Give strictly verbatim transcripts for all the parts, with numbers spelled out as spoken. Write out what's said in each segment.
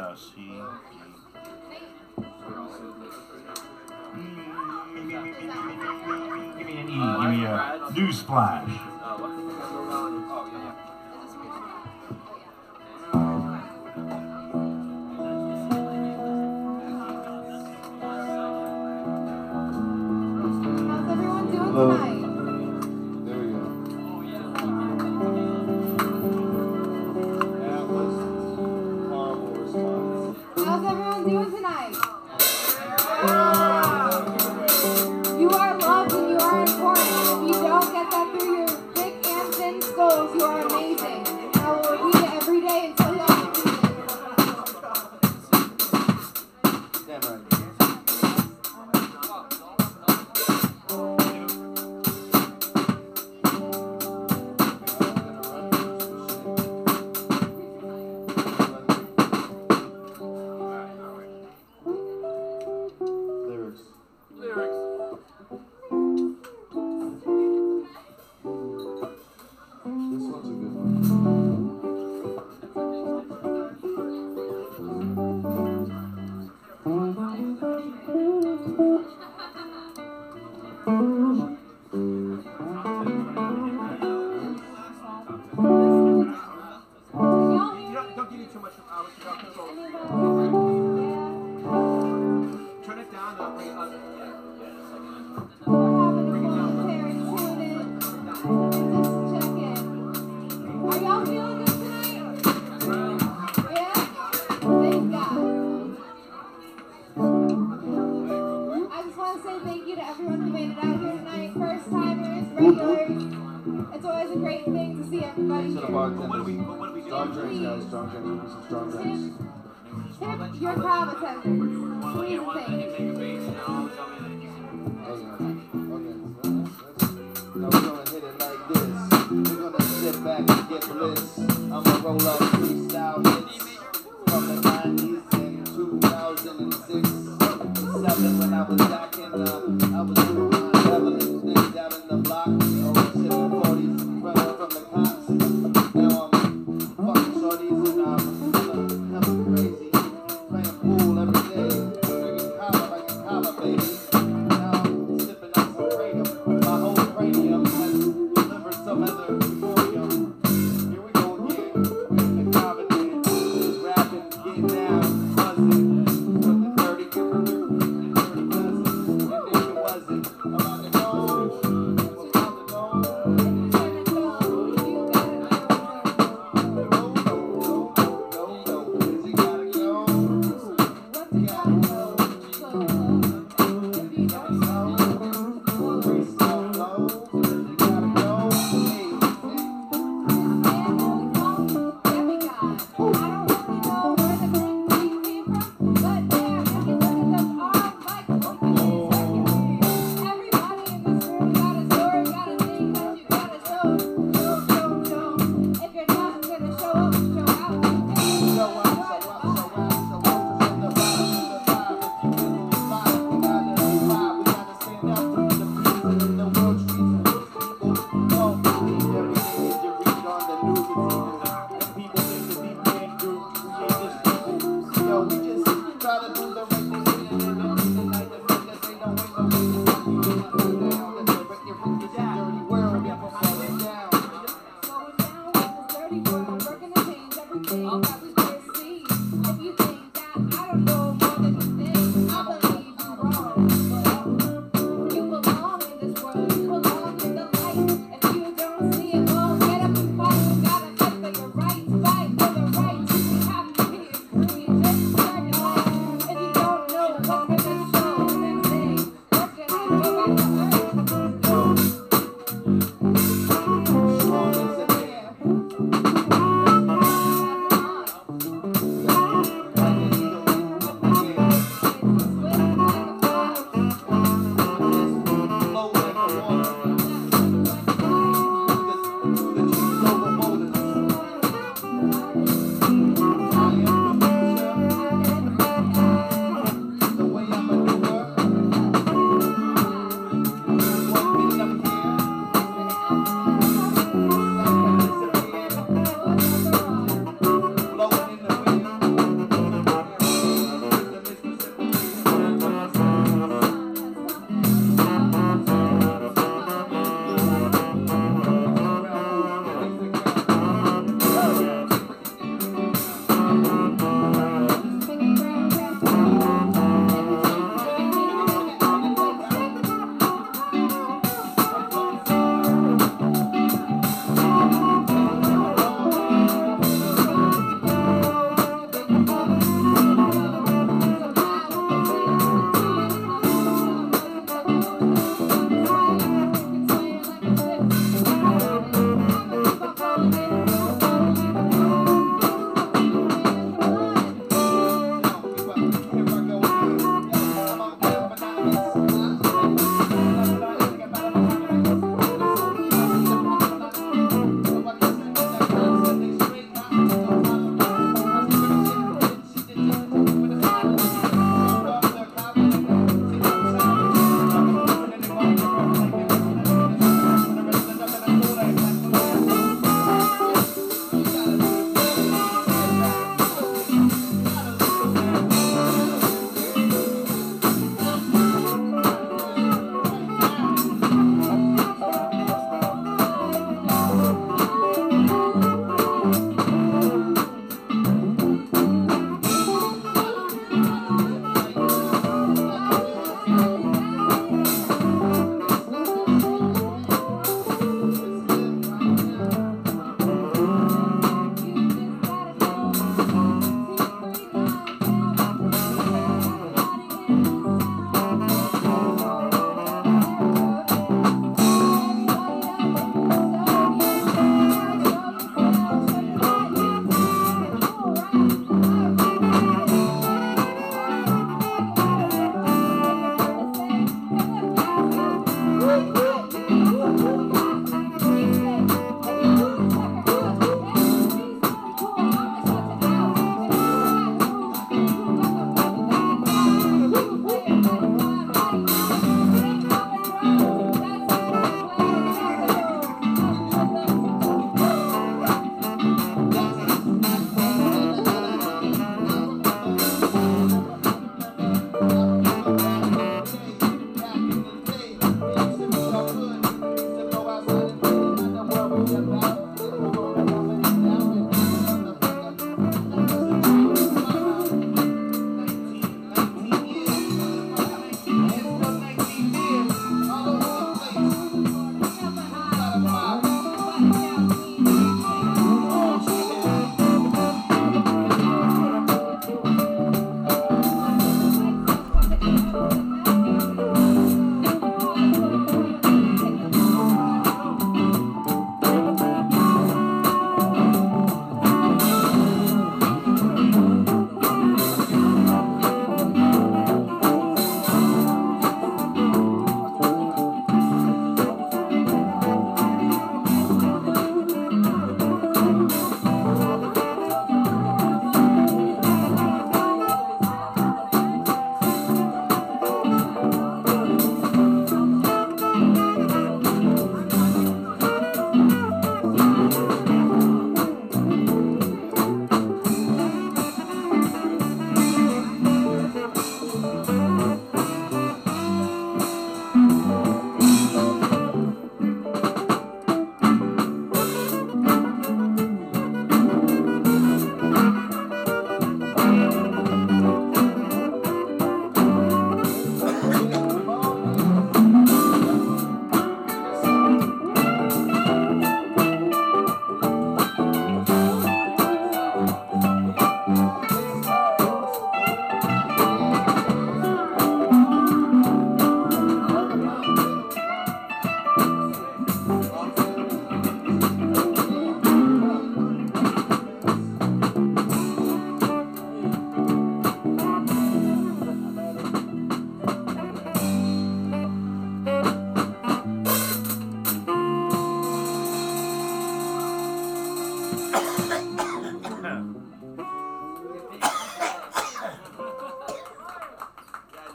uh, C. E. Give me an E. Give me a newsflash. How's everyone doing tonight? There we go. That was horrible response. How's everyone doing tonight? You are loved and you are important. If you don't get that through your thick and thin skulls, you are amazing. And I will repeat it every day until you all repeat it. Damn right. Lyrics. This one's a good one. Can y'all hear me? Don't give me too much uh, what you got control. Turn it down, uh, bring it up. We're having a momentary tune in. Just check in. Are y'all feeling good tonight? Yeah? Thank God. I just want to say thank you to everyone who made it out here tonight. First timers, regulars. It's always a great thing to see everybody To the here. What do we, bartenders. what do we do? Strong drinks, guys. Strong drinks. Give me some strong drinks. Tip your crowd attendants. Please and thank you. Hey, uh, okay. Now we're gonna hit it like this. We're gonna sit back and get bliss. I'ma roll up freestyle hits from the nineties and two thousand six. Seven when I was back in, uh, I was doing my traveling things down in the block. Always sipping forties, running from the cops. Now I'm fucking shorties and I'm hella, hella crazy. Playing pool every day. Drinking collar like a collar, baby. Now I'm sipping on some kratom. My whole cranium has delivered some other euphorium. Here we go again. We're in the covenant. Just rapping, getting down, buzzing. From the dirty, the dirty dozen. You think it wasn't?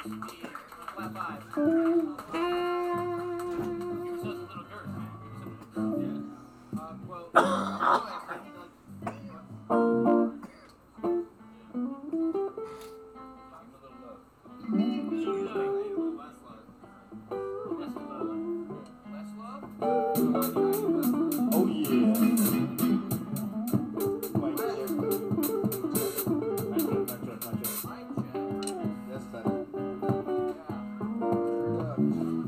Flat five. Um, well, Oh yeah. Mic check. Mic check, mic check, mic check. That's better. Yeah.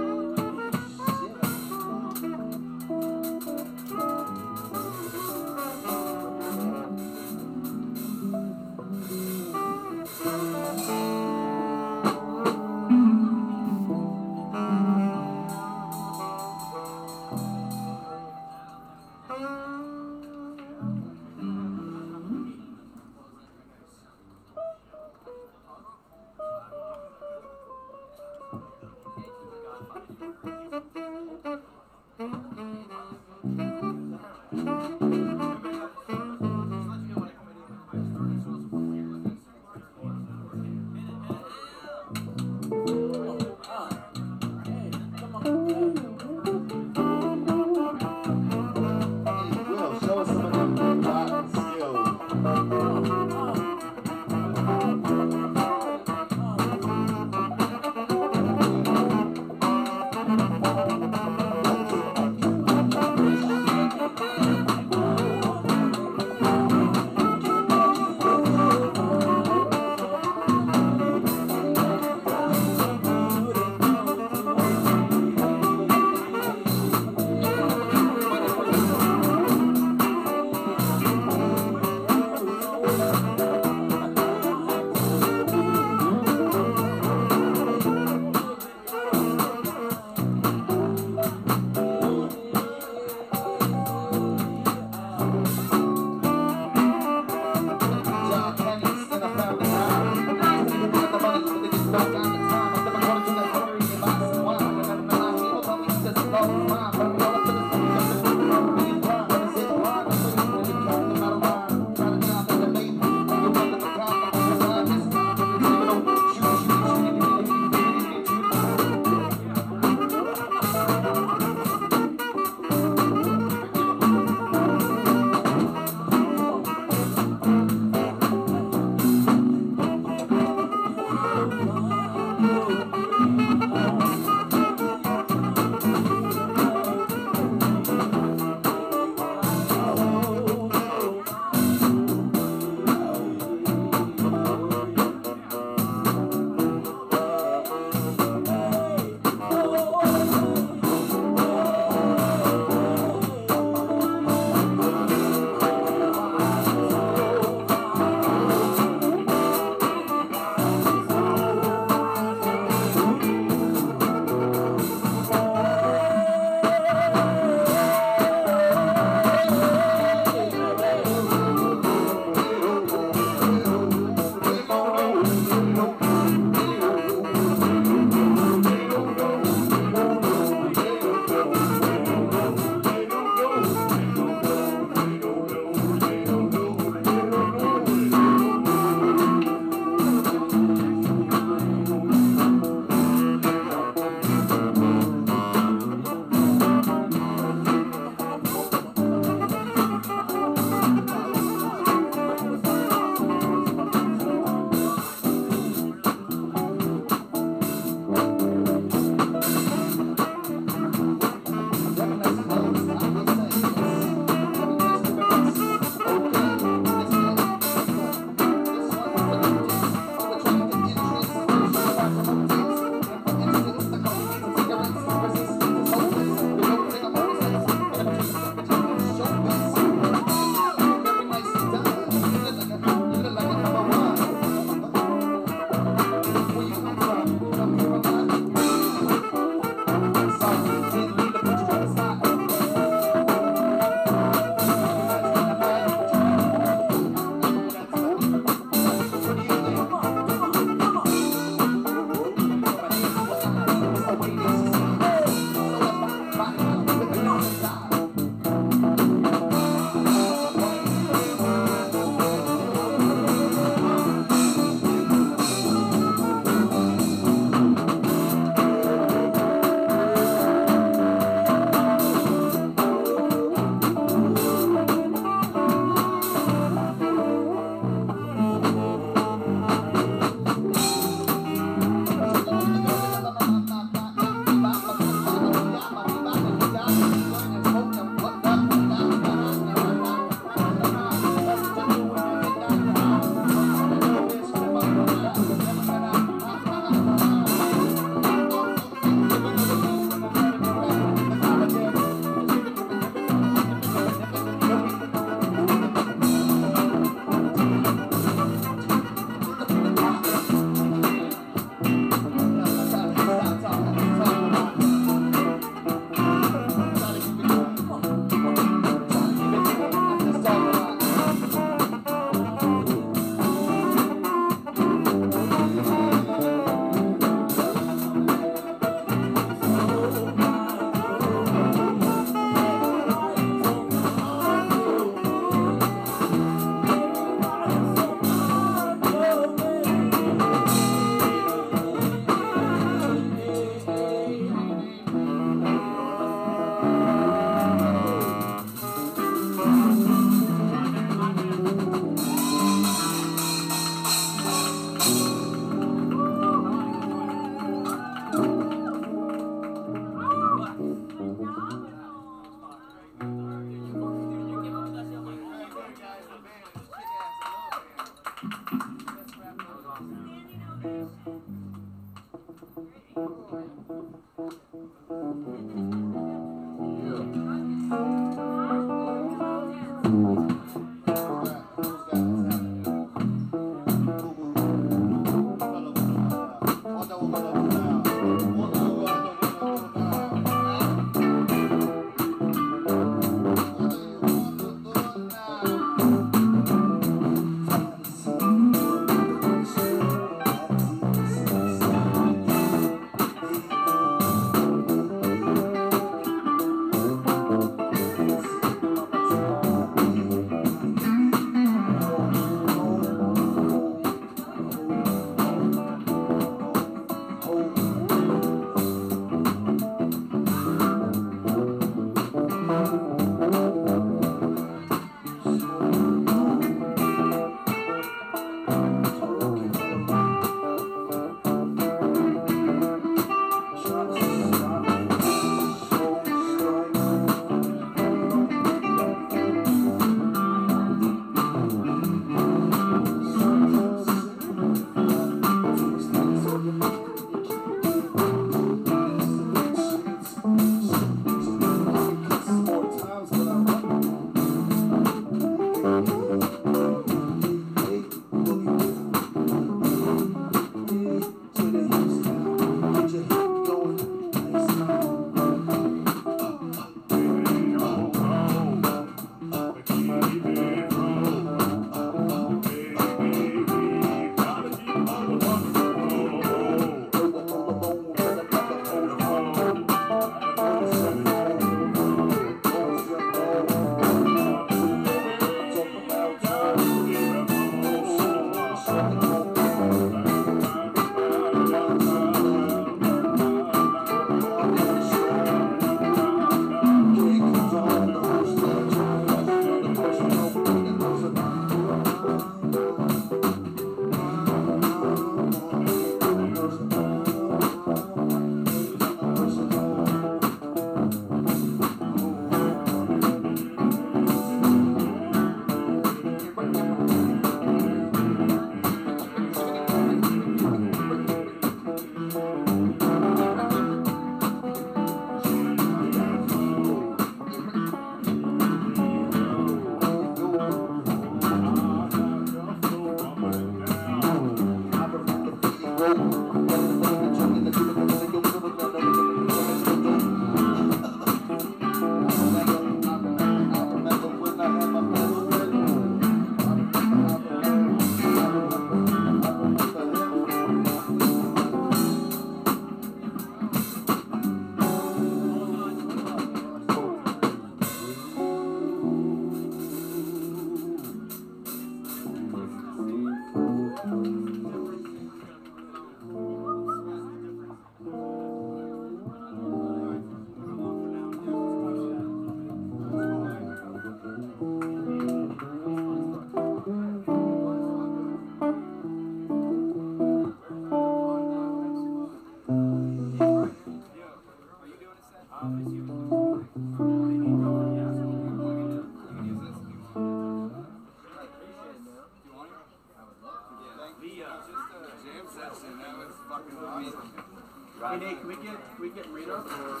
Hey Nate, can we get can we get Rita or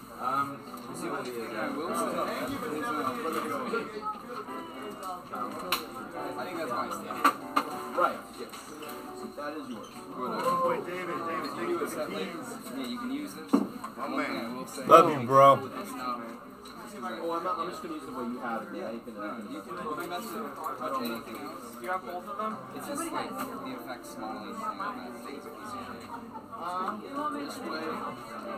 Um, let's see what it is. yeah, Wilson? Thank you for his I think that's my stand. Right. Yes. That is yours. Wait, David, David, Can you do a set list? Yeah, you can use this. My One thing I man. will say- Love you, bro. It's not- Oh, I'm, not, I'm just gonna use the way you have it. Yeah, you can. No, you can you can mess with touch anything else. You have both of them? It's just like the effects modeling thing. That thing's a piece of shit. Um, this way.